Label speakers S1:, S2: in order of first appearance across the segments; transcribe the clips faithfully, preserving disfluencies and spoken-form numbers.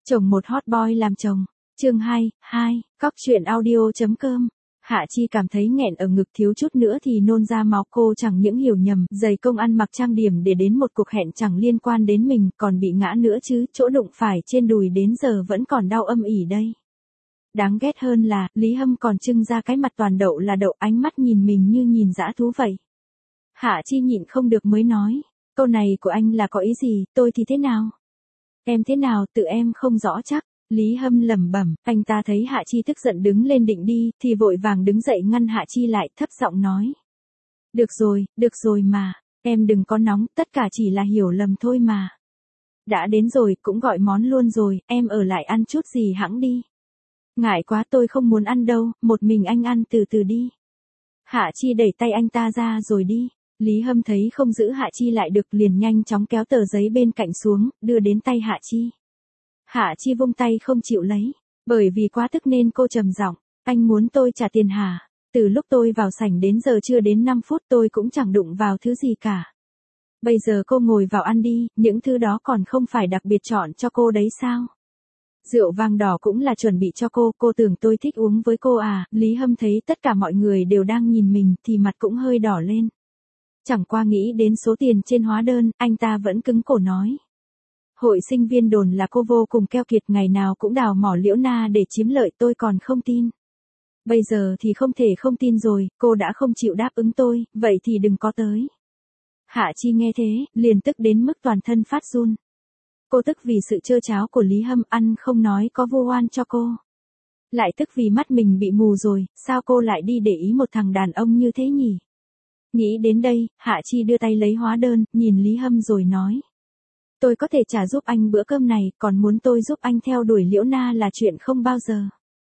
S1: Chồng một hot boy làm chồng. Chương hai, hai, cóc truyện audio.com. Hạ Chi cảm thấy nghẹn ở ngực, thiếu chút nữa thì nôn ra máu. Cô chẳng những hiểu nhầm, giày công ăn mặc trang điểm để đến một cuộc hẹn chẳng liên quan đến mình, còn bị ngã nữa chứ, chỗ đụng phải trên đùi đến giờ vẫn còn đau âm ỉ đây. Đáng ghét hơn là, Lý Hâm còn trưng ra cái mặt toàn đậu là đậu, ánh mắt nhìn mình như nhìn dã thú vậy. Hạ Chi nhịn không được mới nói, câu này của anh là có ý gì, tôi thì thế nào? Em thế nào, tự em không rõ chắc. Lý Hâm lẩm bẩm, anh ta thấy Hạ Chi tức giận đứng lên định đi, thì vội vàng đứng dậy ngăn Hạ Chi lại, thấp giọng nói. Được rồi, được rồi mà, em đừng có nóng, tất cả chỉ là hiểu lầm thôi mà. Đã đến rồi, cũng gọi món luôn rồi, em ở lại ăn chút gì hẵng đi. Ngại quá, tôi không muốn ăn đâu, một mình anh ăn từ từ đi. Hạ Chi đẩy tay anh ta ra rồi đi. Lý Hâm thấy không giữ Hạ Chi lại được, liền nhanh chóng kéo tờ giấy bên cạnh xuống, đưa đến tay Hạ Chi. Hạ Chi vung tay không chịu lấy, bởi vì quá tức nên cô trầm giọng, anh muốn tôi trả tiền hả? Từ lúc tôi vào sảnh đến giờ chưa đến năm phút tôi cũng chẳng đụng vào thứ gì cả. Bây giờ cô ngồi vào ăn đi, những thứ đó còn không phải đặc biệt chọn cho cô đấy sao? Rượu vang đỏ cũng là chuẩn bị cho cô, cô tưởng tôi thích uống với cô à? Lý Hâm thấy tất cả mọi người đều đang nhìn mình thì mặt cũng hơi đỏ lên. Chẳng qua nghĩ đến số tiền trên hóa đơn, anh ta vẫn cứng cổ nói. Hội sinh viên đồn là cô vô cùng keo kiệt, ngày nào cũng đào mỏ Liễu Na để chiếm lợi, tôi còn không tin. Bây giờ thì không thể không tin rồi, cô đã không chịu đáp ứng tôi, vậy thì đừng có tới. Hạ Chi nghe thế, liền tức đến mức toàn thân phát run. Cô tức vì sự trơ tráo của Lý Hâm, ăn không nói có vu oan cho cô. Lại tức vì mắt mình bị mù rồi, sao cô lại đi để ý một thằng đàn ông như thế nhỉ? Nghĩ đến đây, Hạ Chi đưa tay lấy hóa đơn, nhìn Lý Hâm rồi nói. Tôi có thể trả giúp anh bữa cơm này, còn muốn tôi giúp anh theo đuổi Liễu Na là chuyện không bao giờ.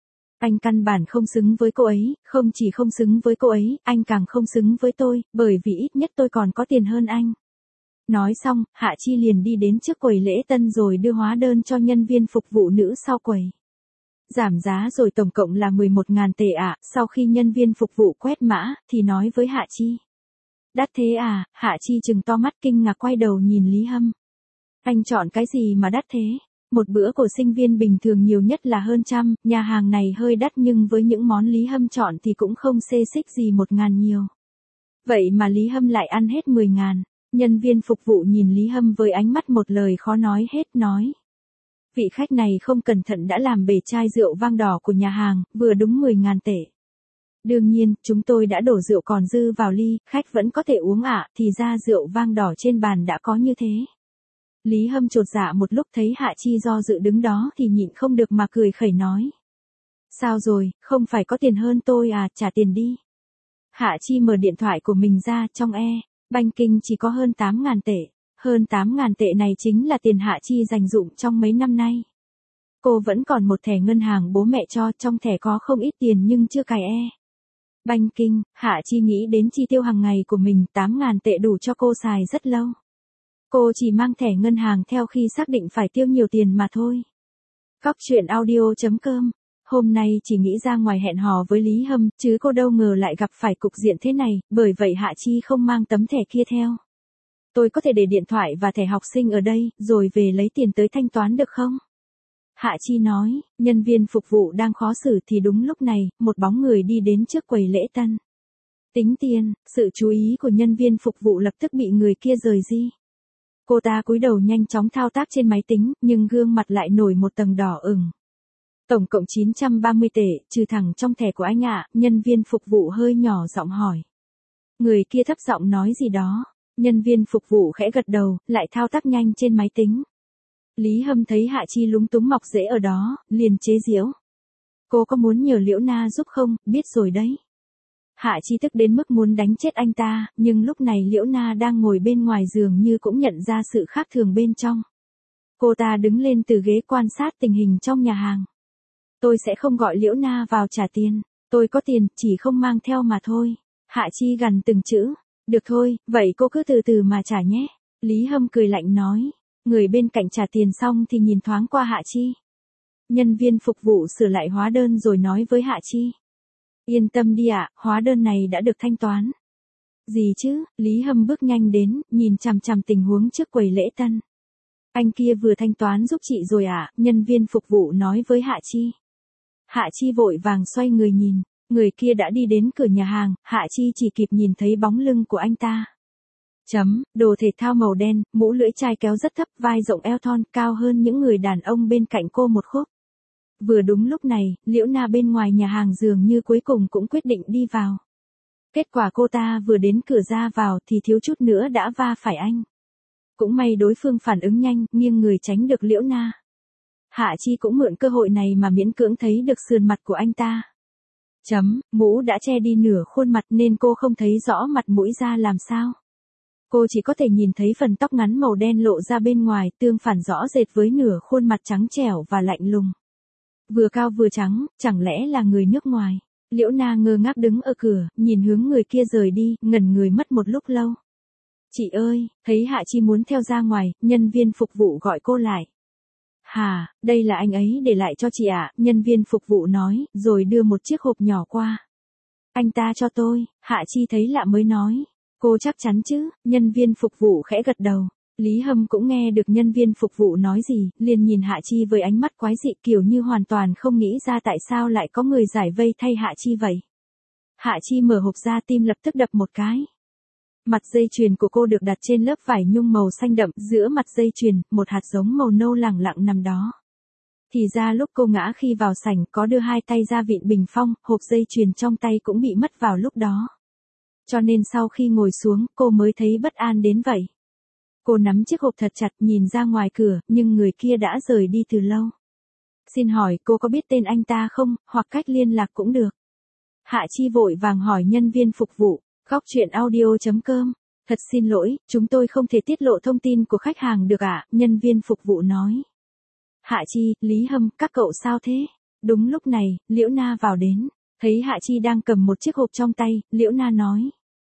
S1: Anh căn bản không xứng với cô ấy, không chỉ không xứng với cô ấy, anh càng không xứng với tôi, bởi vì ít nhất tôi còn có tiền hơn anh. Nói xong, Hạ Chi liền đi đến trước quầy lễ tân rồi đưa hóa đơn cho nhân viên phục vụ nữ sau quầy. Giảm giá rồi, tổng cộng là mười một nghìn tệ ạ. Sau khi nhân viên phục vụ quét mã, thì nói với Hạ Chi. Đắt thế à? Hạ Chi trừng to mắt kinh ngạc quay đầu nhìn Lý Hâm. Anh chọn cái gì mà đắt thế? Một bữa của sinh viên bình thường nhiều nhất là hơn trăm, nhà hàng này hơi đắt nhưng với những món Lý Hâm chọn thì cũng không xê xích gì một ngàn nhiều. Vậy mà Lý Hâm lại ăn hết mười ngàn. Nhân viên phục vụ nhìn Lý Hâm với ánh mắt một lời khó nói hết, nói. Vị khách này không cẩn thận đã làm bể chai rượu vang đỏ của nhà hàng, vừa đúng mười ngàn tệ. Đương nhiên, chúng tôi đã đổ rượu còn dư vào ly, khách vẫn có thể uống ạ, thì ra rượu vang đỏ trên bàn đã có như thế. Lý Hâm chột dạ một lúc thấy Hạ Chi do dự đứng đó thì nhịn không được mà cười khẩy nói. Sao rồi, không phải có tiền hơn tôi à, trả tiền đi. Hạ Chi mở điện thoại của mình ra, trong e banking chỉ có hơn tám ngàn tệ. Hơn tám ngàn tệ này chính là tiền Hạ Chi dành dụm trong mấy năm nay. Cô vẫn còn một thẻ ngân hàng bố mẹ cho, trong thẻ có không ít tiền nhưng chưa cài e banking. Hạ Chi nghĩ đến chi tiêu hàng ngày của mình, tám ngàn tệ đủ cho cô xài rất lâu. Cô chỉ mang thẻ ngân hàng theo khi xác định phải tiêu nhiều tiền mà thôi. Cóc truyện audio.com. Hôm nay chỉ nghĩ ra ngoài hẹn hò với Lý Hâm, chứ cô đâu ngờ lại gặp phải cục diện thế này, bởi vậy Hạ Chi không mang tấm thẻ kia theo. Tôi có thể để điện thoại và thẻ học sinh ở đây, rồi về lấy tiền tới thanh toán được không? Hạ Chi nói, nhân viên phục vụ đang khó xử thì đúng lúc này, một bóng người đi đến trước quầy lễ tân. Tính tiền, sự chú ý của nhân viên phục vụ lập tức bị người kia rời đi. Cô ta cúi đầu nhanh chóng thao tác trên máy tính, nhưng gương mặt lại nổi một tầng đỏ ửng. Tổng cộng chín trăm ba mươi tệ, trừ thẳng trong thẻ của anh ạ, nhân viên phục vụ hơi nhỏ giọng hỏi. Người kia thấp giọng nói gì đó, nhân viên phục vụ khẽ gật đầu, lại thao tác nhanh trên máy tính. Lý Hâm thấy Hạ Chi lúng túng mọc rễ ở đó, liền chế giễu. Cô có muốn nhờ Liễu Na giúp không, biết rồi đấy. Hạ Chi tức đến mức muốn đánh chết anh ta, nhưng lúc này Liễu Na đang ngồi bên ngoài giường như cũng nhận ra sự khác thường bên trong. Cô ta đứng lên từ ghế quan sát tình hình trong nhà hàng. Tôi sẽ không gọi Liễu Na vào trả tiền, tôi có tiền, chỉ không mang theo mà thôi. Hạ Chi gằn từng chữ. Được thôi, vậy cô cứ từ từ mà trả nhé. Lý Hâm cười lạnh nói. Người bên cạnh trả tiền xong thì nhìn thoáng qua Hạ Chi. Nhân viên phục vụ sửa lại hóa đơn rồi nói với Hạ Chi. Yên tâm đi ạ, hóa đơn này đã được thanh toán. Gì chứ? Lý Hâm bước nhanh đến, nhìn chằm chằm tình huống trước quầy lễ tân. Anh kia vừa thanh toán giúp chị rồi ạ, nhân viên phục vụ nói với Hạ Chi. Hạ Chi vội vàng xoay người nhìn, người kia đã đi đến cửa nhà hàng, Hạ Chi chỉ kịp nhìn thấy bóng lưng của anh ta. Chấm, đồ thể thao màu đen, mũ lưỡi chai kéo rất thấp, vai rộng eo thon, cao hơn những người đàn ông bên cạnh cô một khúc. Vừa đúng lúc này, Liễu Na bên ngoài nhà hàng dường như cuối cùng cũng quyết định đi vào. Kết quả cô ta vừa đến cửa ra vào thì thiếu chút nữa đã va phải anh. Cũng may đối phương phản ứng nhanh, nghiêng người tránh được Liễu Na. Hạ Chi cũng mượn cơ hội này mà miễn cưỡng thấy được sườn mặt của anh ta. Chấm, mũ đã che đi nửa khuôn mặt nên cô không thấy rõ mặt mũi ra làm sao. Cô chỉ có thể nhìn thấy phần tóc ngắn màu đen lộ ra bên ngoài, tương phản rõ rệt với nửa khuôn mặt trắng trẻo và lạnh lùng. Vừa cao vừa trắng, chẳng lẽ là người nước ngoài. Liễu Na ngơ ngác đứng ở cửa, nhìn hướng người kia rời đi, ngẩn người mất một lúc lâu. Chị ơi, thấy Hạ Chi muốn theo ra ngoài, nhân viên phục vụ gọi cô lại. Hà, đây là anh ấy để lại cho chị ạ, nhân viên phục vụ nói, rồi đưa một chiếc hộp nhỏ qua. Anh ta cho tôi, Hạ Chi thấy lạ mới nói. Cô chắc chắn chứ, nhân viên phục vụ khẽ gật đầu. Lý Hâm cũng nghe được nhân viên phục vụ nói gì, liền nhìn Hạ Chi với ánh mắt quái dị kiểu như hoàn toàn không nghĩ ra tại sao lại có người giải vây thay Hạ Chi vậy. Hạ Chi mở hộp ra, tim lập tức đập một cái. Mặt dây chuyền của cô được đặt trên lớp vải nhung màu xanh đậm, giữa mặt dây chuyền, một hạt giống màu nâu lẳng lặng nằm đó. Thì ra lúc cô ngã khi vào sảnh có đưa hai tay ra vịn bình phong, hộp dây chuyền trong tay cũng bị mất vào lúc đó. Cho nên sau khi ngồi xuống, cô mới thấy bất an đến vậy. Cô nắm chiếc hộp thật chặt nhìn ra ngoài cửa, nhưng người kia đã rời đi từ lâu. Xin hỏi cô có biết tên anh ta không, hoặc cách liên lạc cũng được. Hạ Chi vội vàng hỏi nhân viên phục vụ. Góc truyện audio chấm com. Thật xin lỗi, chúng tôi không thể tiết lộ thông tin của khách hàng được ạ, nhân viên phục vụ nói. Hạ Chi, Lý Hâm, các cậu sao thế? Đúng lúc này, Liễu Na vào đến. Thấy Hạ Chi đang cầm một chiếc hộp trong tay, Liễu Na nói.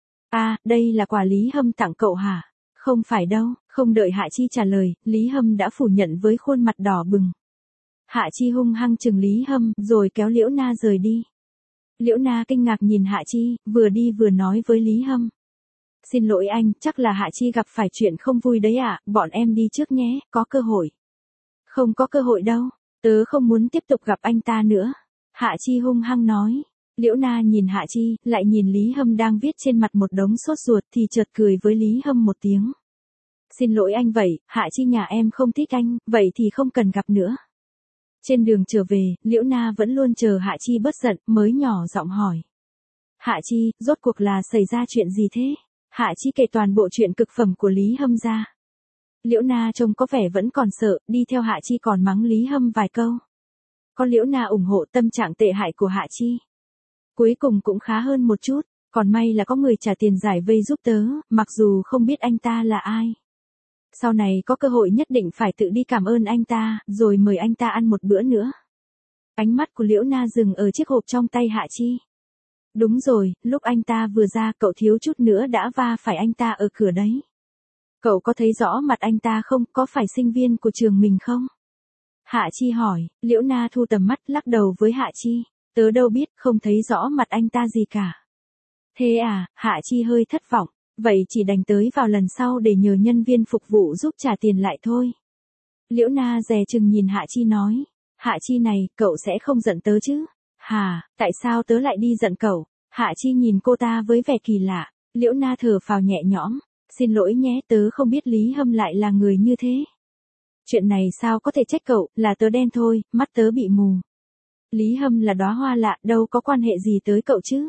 S1: À, đây là quà Lý Hâm tặng cậu hả? Không phải đâu, không đợi Hạ Chi trả lời, Lý Hâm đã phủ nhận với khuôn mặt đỏ bừng. Hạ Chi hung hăng chừng Lý Hâm, rồi kéo Liễu Na rời đi. Liễu Na kinh ngạc nhìn Hạ Chi, vừa đi vừa nói với Lý Hâm. Xin lỗi anh, chắc là Hạ Chi gặp phải chuyện không vui đấy ạ, à, bọn em đi trước nhé, có cơ hội. Không có cơ hội đâu, tớ không muốn tiếp tục gặp anh ta nữa. Hạ Chi hung hăng nói. Liễu Na nhìn Hạ Chi, lại nhìn Lý Hâm đang viết trên mặt một đống sốt ruột thì chợt cười với Lý Hâm một tiếng. Xin lỗi anh vậy, Hạ Chi nhà em không thích anh, vậy thì không cần gặp nữa. Trên đường trở về, Liễu Na vẫn luôn chờ Hạ Chi bớt giận, mới nhỏ giọng hỏi. Hạ Chi, rốt cuộc là xảy ra chuyện gì thế? Hạ Chi kể toàn bộ chuyện cực phẩm của Lý Hâm ra. Liễu Na trông có vẻ vẫn còn sợ, đi theo Hạ Chi còn mắng Lý Hâm vài câu. Có Liễu Na ủng hộ tâm trạng tệ hại của Hạ Chi. Cuối cùng cũng khá hơn một chút, còn may là có người trả tiền giải vây giúp tớ, mặc dù không biết anh ta là ai. Sau này có cơ hội nhất định phải tự đi cảm ơn anh ta, rồi mời anh ta ăn một bữa nữa. Ánh mắt của Liễu Na dừng ở chiếc hộp trong tay Hạ Chi. Đúng rồi, lúc anh ta vừa ra cậu thiếu chút nữa đã va phải anh ta ở cửa đấy. Cậu có thấy rõ mặt anh ta không, có phải sinh viên của trường mình không? Hạ Chi hỏi, Liễu Na thu tầm mắt lắc đầu với Hạ Chi. Tớ đâu biết, không thấy rõ mặt anh ta gì cả. Thế à, Hạ Chi hơi thất vọng. Vậy chỉ đành tới vào lần sau để nhờ nhân viên phục vụ giúp trả tiền lại thôi. Liễu Na dè chừng nhìn Hạ Chi nói. Hạ Chi này, cậu sẽ không giận tớ chứ? Hà, tại sao tớ lại đi giận cậu? Hạ Chi nhìn cô ta với vẻ kỳ lạ. Liễu Na thở phào nhẹ nhõm. Xin lỗi nhé, tớ không biết Lý Hâm lại là người như thế. Chuyện này sao có thể trách cậu, là tớ đen thôi, mắt tớ bị mù. Lý Hâm là đóa hoa lạ, đâu có quan hệ gì tới cậu chứ?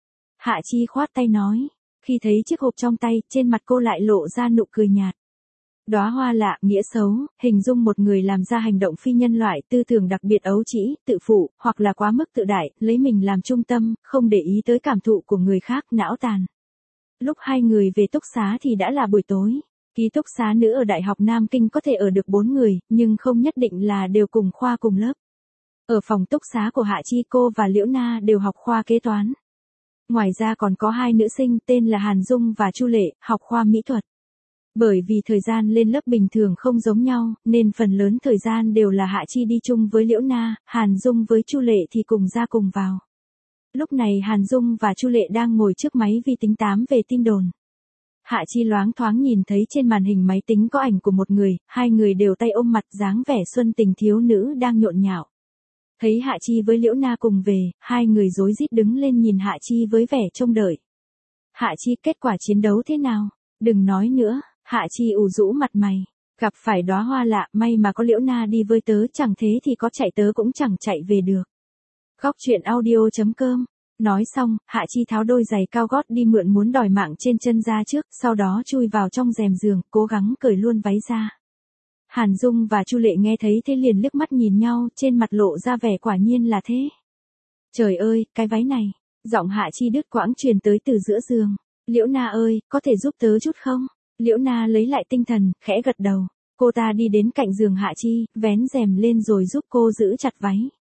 S1: Hạ Chi khoát tay nói. Khi thấy chiếc hộp trong tay, trên mặt cô lại lộ ra nụ cười nhạt. Đóa hoa lạ, nghĩa xấu, hình dung một người làm ra hành động phi nhân loại, tư tưởng đặc biệt ấu trĩ, tự phụ, hoặc là quá mức tự đại, lấy mình làm trung tâm, không để ý tới cảm thụ của người khác, não tàn. Lúc hai người về túc xá thì đã là buổi tối. Ký túc xá nữ ở Đại học Nam Kinh có thể ở được bốn người, nhưng không nhất định là đều cùng khoa cùng lớp. Ở phòng túc xá của Hạ Chi, cô và Liễu Na đều học khoa kế toán. Ngoài ra còn có hai nữ sinh tên là Hàn Dung và Chu Lệ, học khoa mỹ thuật. Bởi vì thời gian lên lớp bình thường không giống nhau, nên phần lớn thời gian đều là Hạ Chi đi chung với Liễu Na, Hàn Dung với Chu Lệ thì cùng ra cùng vào. Lúc này Hàn Dung và Chu Lệ đang ngồi trước máy vi tính tám về tin đồn. Hạ Chi loáng thoáng nhìn thấy trên màn hình máy tính có ảnh của một người, hai người đều tay ôm mặt dáng vẻ xuân tình thiếu nữ đang nhộn nhạo. Thấy Hạ Chi với Liễu Na cùng về, hai người rối rít đứng lên nhìn Hạ Chi với vẻ trông đợi. Hạ Chi, kết quả chiến đấu thế nào? Đừng nói nữa, Hạ Chi ủ rũ mặt mày. Gặp phải đóa hoa lạ, may mà có Liễu Na đi với tớ, chẳng thế thì có chạy tớ cũng chẳng chạy về được. Góc truyện audio chấm com. Nói xong, Hạ Chi tháo đôi giày cao gót đi mượn muốn đòi mạng trên chân ra trước, sau đó chui vào trong rèm giường, cố gắng cởi luôn váy ra. Hàn Dung và Chu Lệ nghe thấy thế liền liếc mắt nhìn nhau, trên mặt lộ ra vẻ quả nhiên là thế. Trời ơi, cái váy này. Giọng Hạ Chi đứt quãng truyền tới từ giữa giường. Liễu Na ơi, có thể giúp tớ chút không? Liễu Na lấy lại tinh thần, khẽ gật đầu. Cô ta đi đến cạnh giường Hạ Chi, vén rèm lên rồi giúp cô giữ chặt váy.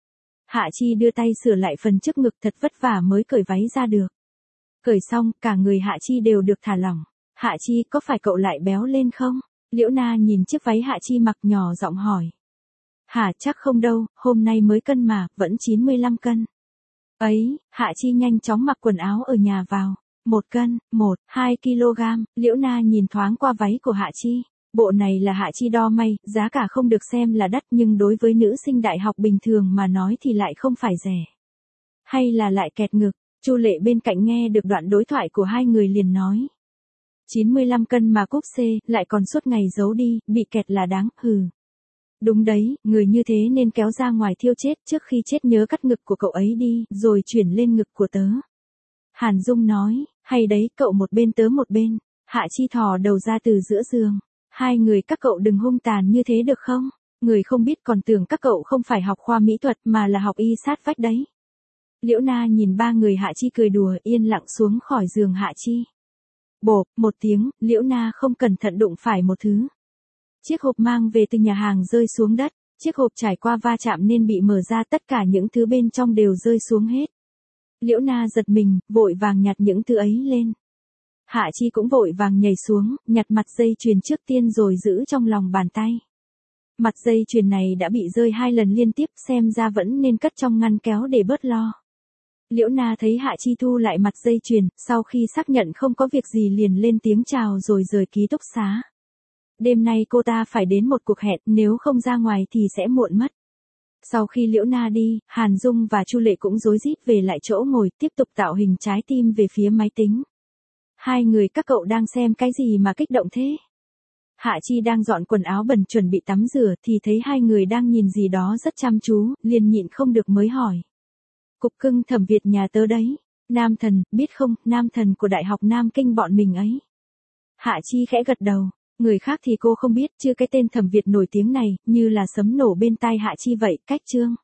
S1: Hạ Chi đưa tay sửa lại phần trước ngực, thật vất vả mới cởi váy ra được. Cởi xong, cả người Hạ Chi đều được thả lỏng. Hạ Chi, có phải cậu lại béo lên không? Liễu Na nhìn chiếc váy Hạ Chi mặc nhỏ giọng hỏi. Hả, chắc không đâu, hôm nay mới cân mà, vẫn chín mươi lăm cân. Ấy, Hạ Chi nhanh chóng mặc quần áo ở nhà vào. Một cân, một, hai kg, Liễu Na nhìn thoáng qua váy của Hạ Chi. Bộ này là Hạ Chi đo may, giá cả không được xem là đắt nhưng đối với nữ sinh đại học bình thường mà nói thì lại không phải rẻ. Hay là lại kẹt ngực, Chu Lệ bên cạnh nghe được đoạn đối thoại của hai người liền nói. chín mươi lăm cân mà cúp C, lại còn suốt ngày giấu đi, bị kẹt là đáng, hừ. Đúng đấy, người như thế nên kéo ra ngoài thiêu chết, trước khi chết nhớ cắt ngực của cậu ấy đi, rồi chuyển lên ngực của tớ. Hàn Dung nói, hay đấy, cậu một bên tớ một bên. Hạ Chi thò đầu ra từ giữa giường. Hai người các cậu đừng hung tàn như thế được không? Người không biết còn tưởng các cậu không phải học khoa mỹ thuật mà là học y sát vách đấy. Liễu Na nhìn ba người Hạ Chi cười đùa, yên lặng xuống khỏi giường Hạ Chi. Bộp, một tiếng, Liễu Na không cẩn thận đụng phải một thứ. Chiếc hộp mang về từ nhà hàng rơi xuống đất, chiếc hộp trải qua va chạm nên bị mở ra, tất cả những thứ bên trong đều rơi xuống hết. Liễu Na giật mình, vội vàng nhặt những thứ ấy lên. Hạ Chi cũng vội vàng nhảy xuống, nhặt mặt dây chuyền trước tiên rồi giữ trong lòng bàn tay. Mặt dây chuyền này đã bị rơi hai lần liên tiếp, xem ra vẫn nên cất trong ngăn kéo để bớt lo. Liễu Na thấy Hạ Chi thu lại mặt dây chuyền, sau khi xác nhận không có việc gì liền lên tiếng chào rồi rời ký túc xá. Đêm nay cô ta phải đến một cuộc hẹn, nếu không ra ngoài thì sẽ muộn mất. Sau khi Liễu Na đi, Hàn Dung và Chu Lệ cũng rối rít về lại chỗ ngồi, tiếp tục tạo hình trái tim về phía máy tính. Hai người các cậu đang xem cái gì mà kích động thế? Hạ Chi đang dọn quần áo bẩn chuẩn bị tắm rửa thì thấy hai người đang nhìn gì đó rất chăm chú, liền nhịn không được mới hỏi. Cục cưng Thẩm Việt nhà tớ đấy. Nam thần, biết không, nam thần của Đại học Nam Kinh bọn mình ấy. Hạ Chi khẽ gật đầu. Người khác thì cô không biết, chứ cái tên Thẩm Việt nổi tiếng này, như là sấm nổ bên tai Hạ Chi vậy, cách chương.